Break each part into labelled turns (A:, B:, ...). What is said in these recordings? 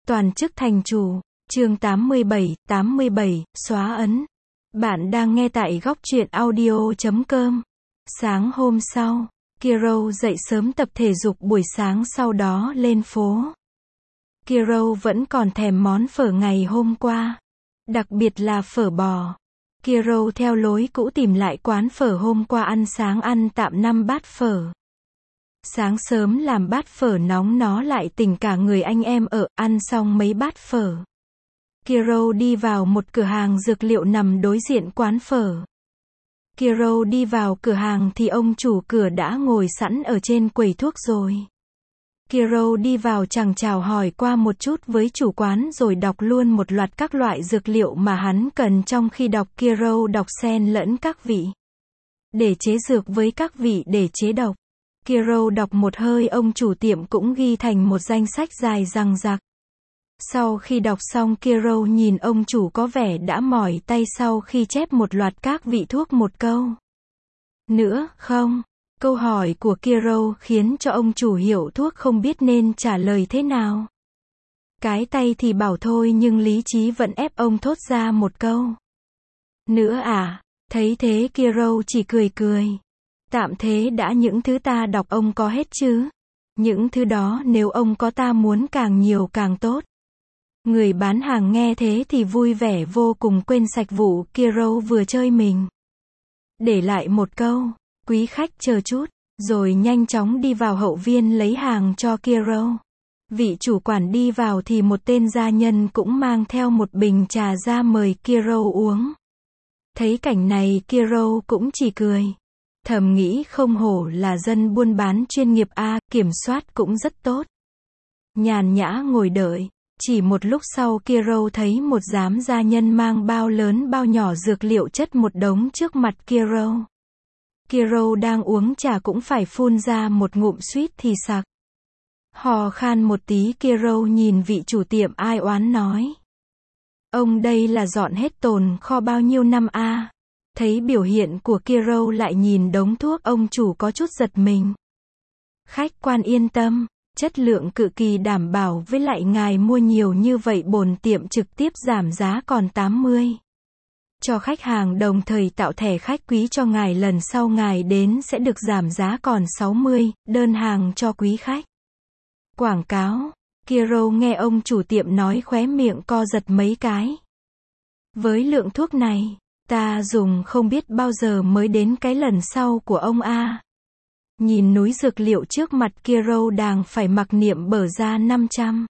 A: Toàn chức thành chủ, chương 87, xóa ấn. Bạn đang nghe tại góc truyện audio.com. Sáng hôm sau, Kiro dậy sớm tập thể dục buổi sáng sau đó lên phố. Kiro vẫn còn thèm món phở ngày hôm qua, đặc biệt là phở bò. Kiro theo lối cũ tìm lại quán phở hôm qua ăn sáng, ăn tạm 5 bát phở. Sáng sớm làm bát phở nóng nó lại tỉnh cả người anh em ở, ăn xong mấy bát phở. Kiro đi vào một cửa hàng dược liệu nằm đối diện quán phở. Kiro đi vào cửa hàng thì ông chủ cửa đã ngồi sẵn ở trên quầy thuốc rồi. Kiro đi vào chẳng chào hỏi qua một chút với chủ quán rồi đọc luôn một loạt các loại dược liệu mà hắn cần. Trong khi đọc, Kiro đọc xen lẫn các vị để chế dược với các vị để chế độc. Kiro đọc một hơi, ông chủ tiệm cũng ghi thành một danh sách dài dằng dặc. Sau khi đọc xong, Kiro nhìn ông chủ có vẻ đã mỏi tay sau khi chép một loạt các vị thuốc. Một câu nữa không? Câu hỏi của Kiro khiến cho ông chủ hiệu thuốc không biết nên trả lời thế nào. Cái tay thì bảo thôi nhưng lý trí vẫn ép ông thốt ra một câu nữa à? Thấy thế Kiro chỉ cười cười. Tạm thế đã, những thứ ta đọc ông có hết chứ? Những thứ đó nếu ông có ta muốn càng nhiều càng tốt. Người bán hàng nghe thế thì vui vẻ vô cùng, quên sạch vụ Kiro vừa chơi mình. Để lại một câu, quý khách chờ chút, rồi nhanh chóng đi vào hậu viên lấy hàng cho Kiro. Vị chủ quản đi vào thì một tên gia nhân cũng mang theo một bình trà ra mời Kiro uống. Thấy cảnh này Kiro cũng chỉ cười. Thầm nghĩ không hổ là dân buôn bán chuyên nghiệp a, kiểm soát cũng rất tốt. Nhàn nhã ngồi đợi. Chỉ một lúc sau Kiro thấy một giám gia nhân mang bao lớn bao nhỏ dược liệu chất một đống trước mặt Kiro. Kiro đang uống trà cũng phải phun ra một ngụm suýt thì sặc. Hò khan một tí, Kiro nhìn vị chủ tiệm ai oán nói: ông đây là dọn hết tồn kho bao nhiêu năm a? Thấy biểu hiện của Kiro lại nhìn đống thuốc, ông chủ có chút giật mình. Khách quan yên tâm, chất lượng cực kỳ đảm bảo, với lại ngài mua nhiều như vậy bổn tiệm trực tiếp giảm giá còn 80 cho khách hàng, đồng thời tạo thẻ khách quý cho ngài, lần sau ngài đến sẽ được giảm giá còn 60 đơn hàng cho quý khách. Quảng cáo. Kiro nghe ông chủ tiệm nói khóe miệng co giật mấy cái. Với lượng thuốc này, ta dùng không biết bao giờ mới đến cái lần sau của ông a. Nhìn núi dược liệu trước mặt, Kiro đang phải mặc niệm bở ra 500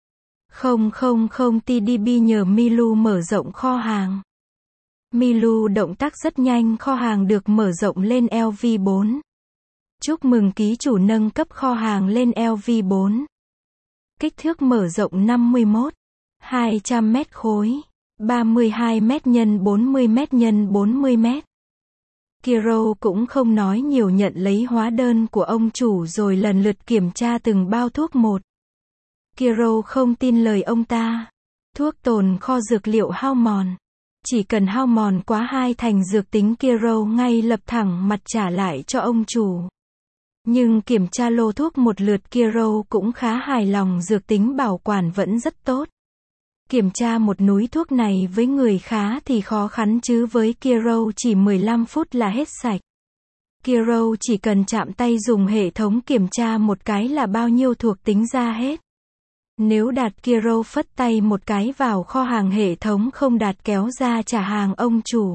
A: 000 TDB nhờ Milu mở rộng kho hàng. Milu động tác rất nhanh, kho hàng được mở rộng lên LV4. Chúc mừng ký chủ nâng cấp kho hàng lên LV4. Kích thước mở rộng 51 200 mét khối, 32 mét x 40 mét x 40 mét. Kiro cũng không nói nhiều, nhận lấy hóa đơn của ông chủ rồi lần lượt kiểm tra từng bao thuốc một. Kiro không tin lời ông ta. Thuốc tồn kho dược liệu hao mòn. Chỉ cần hao mòn quá 2 thành dược tính, Kiro ngay lập thẳng mặt trả lại cho ông chủ. Nhưng kiểm tra lô thuốc một lượt, Kiro cũng khá hài lòng, dược tính bảo quản vẫn rất tốt. Kiểm tra một núi thuốc này với người khá thì khó khăn chứ với Kiro chỉ 15 phút là hết sạch. Kiro chỉ cần chạm tay dùng hệ thống kiểm tra một cái là bao nhiêu thuộc tính ra hết. Nếu đạt, Kiro phất tay một cái vào kho hàng, hệ thống không đạt kéo ra trả hàng ông chủ.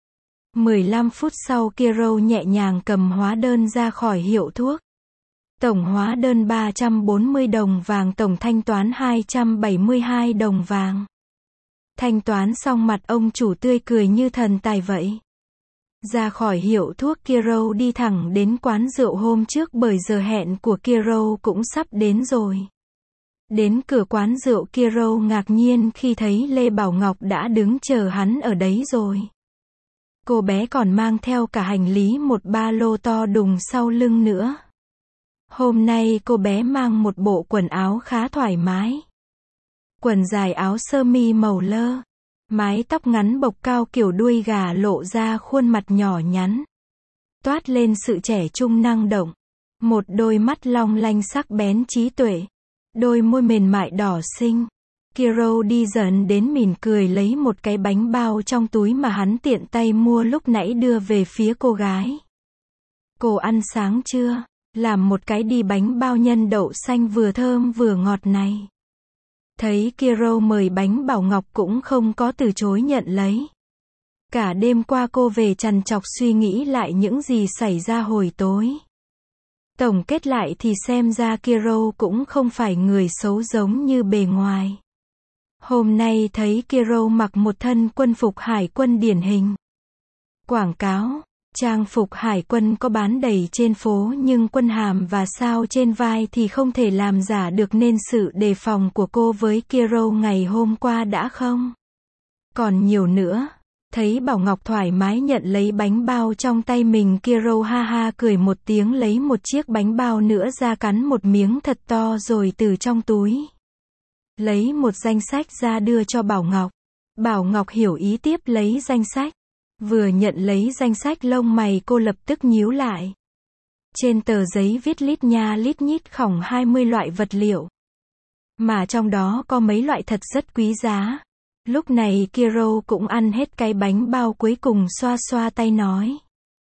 A: 15 phút sau Kiro nhẹ nhàng cầm hóa đơn ra khỏi hiệu thuốc. Tổng hóa đơn 340 đồng vàng, tổng thanh toán 272 đồng vàng. Thanh toán xong mặt ông chủ tươi cười như thần tài vậy. Ra khỏi hiệu thuốc, Kiro đi thẳng đến quán rượu hôm trước, bởi giờ hẹn của Kiro cũng sắp đến rồi. Đến cửa quán rượu, Kiro ngạc nhiên khi thấy Lê Bảo Ngọc đã đứng chờ hắn ở đấy rồi. Cô bé còn mang theo cả hành lý, một ba lô to đùng sau lưng nữa. Hôm nay cô bé mang một bộ quần áo khá thoải mái. Quần dài áo sơ mi màu lơ. Mái tóc ngắn bộc cao kiểu đuôi gà lộ ra khuôn mặt nhỏ nhắn. Toát lên sự trẻ trung năng động. Một đôi mắt long lanh sắc bén trí tuệ. Đôi môi mềm mại đỏ xinh. Kiro đi dần đến mỉm cười lấy một cái bánh bao trong túi mà hắn tiện tay mua lúc nãy đưa về phía cô gái. Cô ăn sáng chưa? Làm một cái đi, bánh bao nhân đậu xanh vừa thơm vừa ngọt này. Thấy Kiro mời bánh, Bảo Ngọc cũng không có từ chối nhận lấy. Cả đêm qua cô về trằn trọc suy nghĩ lại những gì xảy ra hồi tối. Tổng kết lại thì xem ra Kiro cũng không phải người xấu giống như bề ngoài. Hôm nay thấy Kiro mặc một thân quân phục hải quân điển hình. Quảng cáo, trang phục hải quân có bán đầy trên phố nhưng quân hàm và sao trên vai thì không thể làm giả được, nên sự đề phòng của cô với Kiro ngày hôm qua đã không còn nhiều nữa. Thấy Bảo Ngọc thoải mái nhận lấy bánh bao trong tay mình, Kiro ha ha cười một tiếng lấy một chiếc bánh bao nữa ra cắn một miếng thật to rồi từ trong túi lấy một danh sách ra đưa cho Bảo Ngọc. Bảo Ngọc hiểu ý tiếp lấy danh sách. Vừa nhận lấy danh sách lông mày cô lập tức nhíu lại. Trên tờ giấy viết lít nha lít nhít khỏng 20 loại vật liệu. Mà trong đó có mấy loại thật rất quý giá. Lúc này Kiro cũng ăn hết cái bánh bao cuối cùng, xoa xoa tay nói.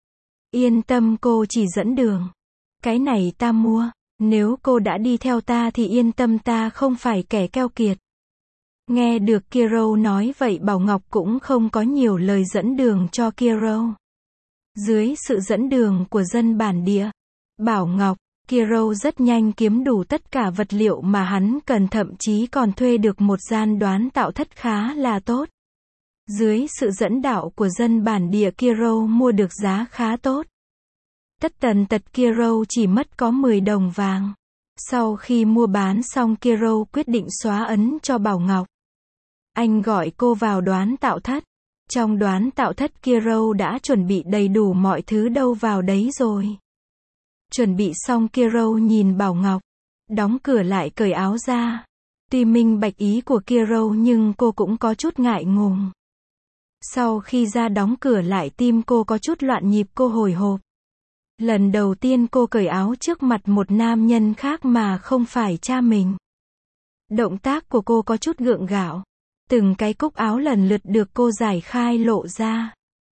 A: Yên tâm, cô chỉ dẫn đường. Cái này ta mua. Nếu cô đã đi theo ta thì yên tâm, ta không phải kẻ keo kiệt. Nghe được Kiro nói vậy, Bảo Ngọc cũng không có nhiều lời dẫn đường cho Kiro. Dưới sự dẫn đường của dân bản địa, Bảo Ngọc, Kiro rất nhanh kiếm đủ tất cả vật liệu mà hắn cần, thậm chí còn thuê được một gian đoán tạo thất khá là tốt. Dưới sự dẫn đạo của dân bản địa, Kiro mua được giá khá tốt. Tất tần tật Kiro chỉ mất có 10 đồng vàng. Sau khi mua bán xong, Kiro quyết định xóa ấn cho Bảo Ngọc. Anh gọi cô vào đoán tạo thất. Trong đoán tạo thất, Kiro đã chuẩn bị đầy đủ mọi thứ đâu vào đấy rồi. Chuẩn bị xong, Kiro nhìn Bảo Ngọc, đóng cửa lại cởi áo ra. Tuy minh bạch ý của Kiro nhưng cô cũng có chút ngại ngùng. Sau khi ra đóng cửa lại, tim cô có chút loạn nhịp, cô hồi hộp. Lần đầu tiên cô cởi áo trước mặt một nam nhân khác mà không phải cha mình. Động tác của cô có chút gượng gạo. Từng cái cúc áo lần lượt được cô giải khai lộ ra.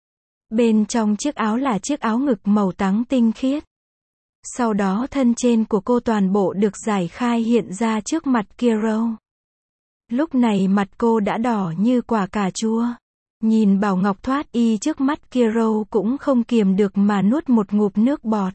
A: Bên trong chiếc áo là chiếc áo ngực màu trắng tinh khiết. Sau đó thân trên của cô toàn bộ được giải khai hiện ra trước mặt Kiro. Lúc này mặt cô đã đỏ như quả cà chua. Nhìn Bảo Ngọc thoát y trước mắt, Kiro cũng không kiềm được mà nuốt một ngụm nước bọt.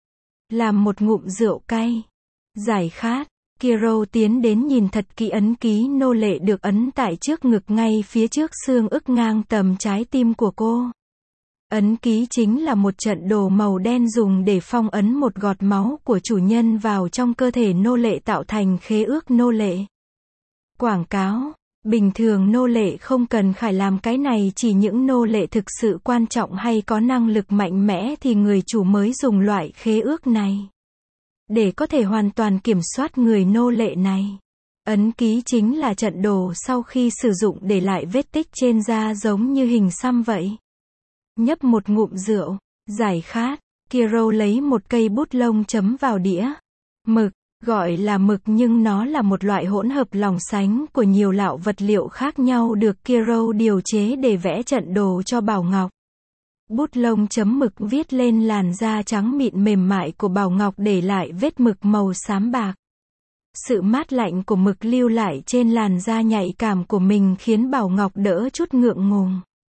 A: Làm một ngụm rượu cay. Giải khát, Kiro tiến đến nhìn thật kỹ ấn ký nô lệ được ấn tại trước ngực ngay phía trước xương ức ngang tầm trái tim của cô. Ấn ký chính là một trận đồ màu đen dùng để phong ấn một giọt máu của chủ nhân vào trong cơ thể nô lệ tạo thành khế ước nô lệ. Quảng cáo, bình thường nô lệ không cần phải làm cái này, chỉ những nô lệ thực sự quan trọng hay có năng lực mạnh mẽ thì người chủ mới dùng loại khế ước này. Để có thể hoàn toàn kiểm soát người nô lệ này. Ấn ký chính là trận đồ sau khi sử dụng để lại vết tích trên da giống như hình xăm vậy. Nhấp một ngụm rượu, giải khát, Kiro lấy một cây bút lông chấm vào đĩa. Mực, gọi là mực nhưng nó là một loại hỗn hợp lỏng sánh của nhiều loại vật liệu khác nhau được Kiro điều chế để vẽ trận đồ cho Bảo Ngọc. Bút lông chấm mực viết lên làn da trắng mịn mềm mại của Bảo Ngọc để lại vết mực màu xám bạc. Sự mát lạnh của mực lưu lại trên làn da nhạy cảm của mình khiến Bảo Ngọc đỡ chút ngượng ngùng.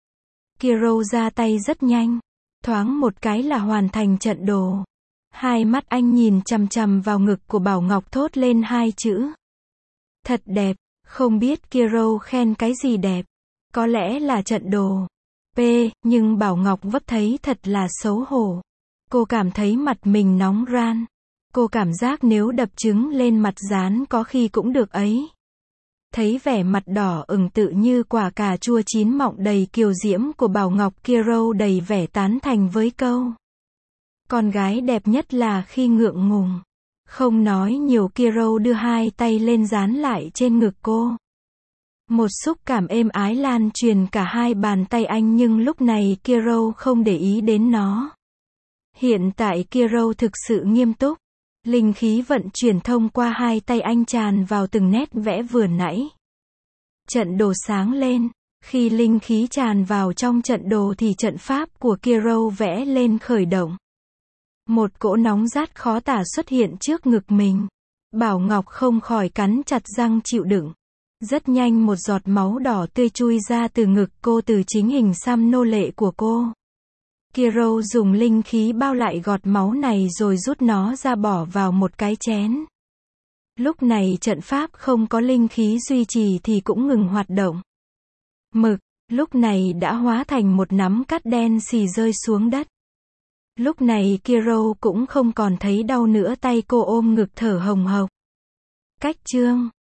A: Kiro ra tay rất nhanh, thoáng một cái là hoàn thành trận đồ. Hai mắt anh nhìn chằm chằm vào ngực của Bảo Ngọc, thốt lên hai chữ. Thật đẹp, không biết Kiro khen cái gì đẹp. Có lẽ là trận đồ. Nhưng Bảo Ngọc vấp thấy thật là xấu hổ. Cô cảm thấy mặt mình nóng ran. Cô cảm giác nếu đập trứng lên mặt rán có khi cũng được ấy. Thấy vẻ mặt đỏ ửng tự như quả cà chua chín mọng đầy kiều diễm của Bảo Ngọc, Kiro đầy vẻ tán thành với câu. Con gái đẹp nhất là khi ngượng ngùng. Không nói nhiều, Kiro đưa hai tay lên dán lại trên ngực cô. Một xúc cảm êm ái lan truyền cả hai bàn tay anh, nhưng lúc này Kiro không để ý đến nó. Hiện tại Kiro thực sự nghiêm túc. Linh khí vận chuyển thông qua hai tay anh tràn vào từng nét vẽ vừa nãy. Trận đồ sáng lên. Khi linh khí tràn vào trong trận đồ thì trận pháp của Kiro vẽ lên khởi động. Một cỗ nóng rát khó tả xuất hiện trước ngực mình. Bảo Ngọc không khỏi cắn chặt răng chịu đựng. Rất nhanh một giọt máu đỏ tươi chui ra từ ngực cô từ chính hình xăm nô lệ của cô. Kiro dùng linh khí bao lại gọt máu này rồi rút nó ra bỏ vào một cái chén. Lúc này trận pháp không có linh khí duy trì thì cũng ngừng hoạt động. Mực, lúc này đã hóa thành một nắm cát đen xì rơi xuống đất. Lúc này Kiro cũng không còn thấy đau nữa, tay cô ôm ngực thở hồng hộc. Cách chương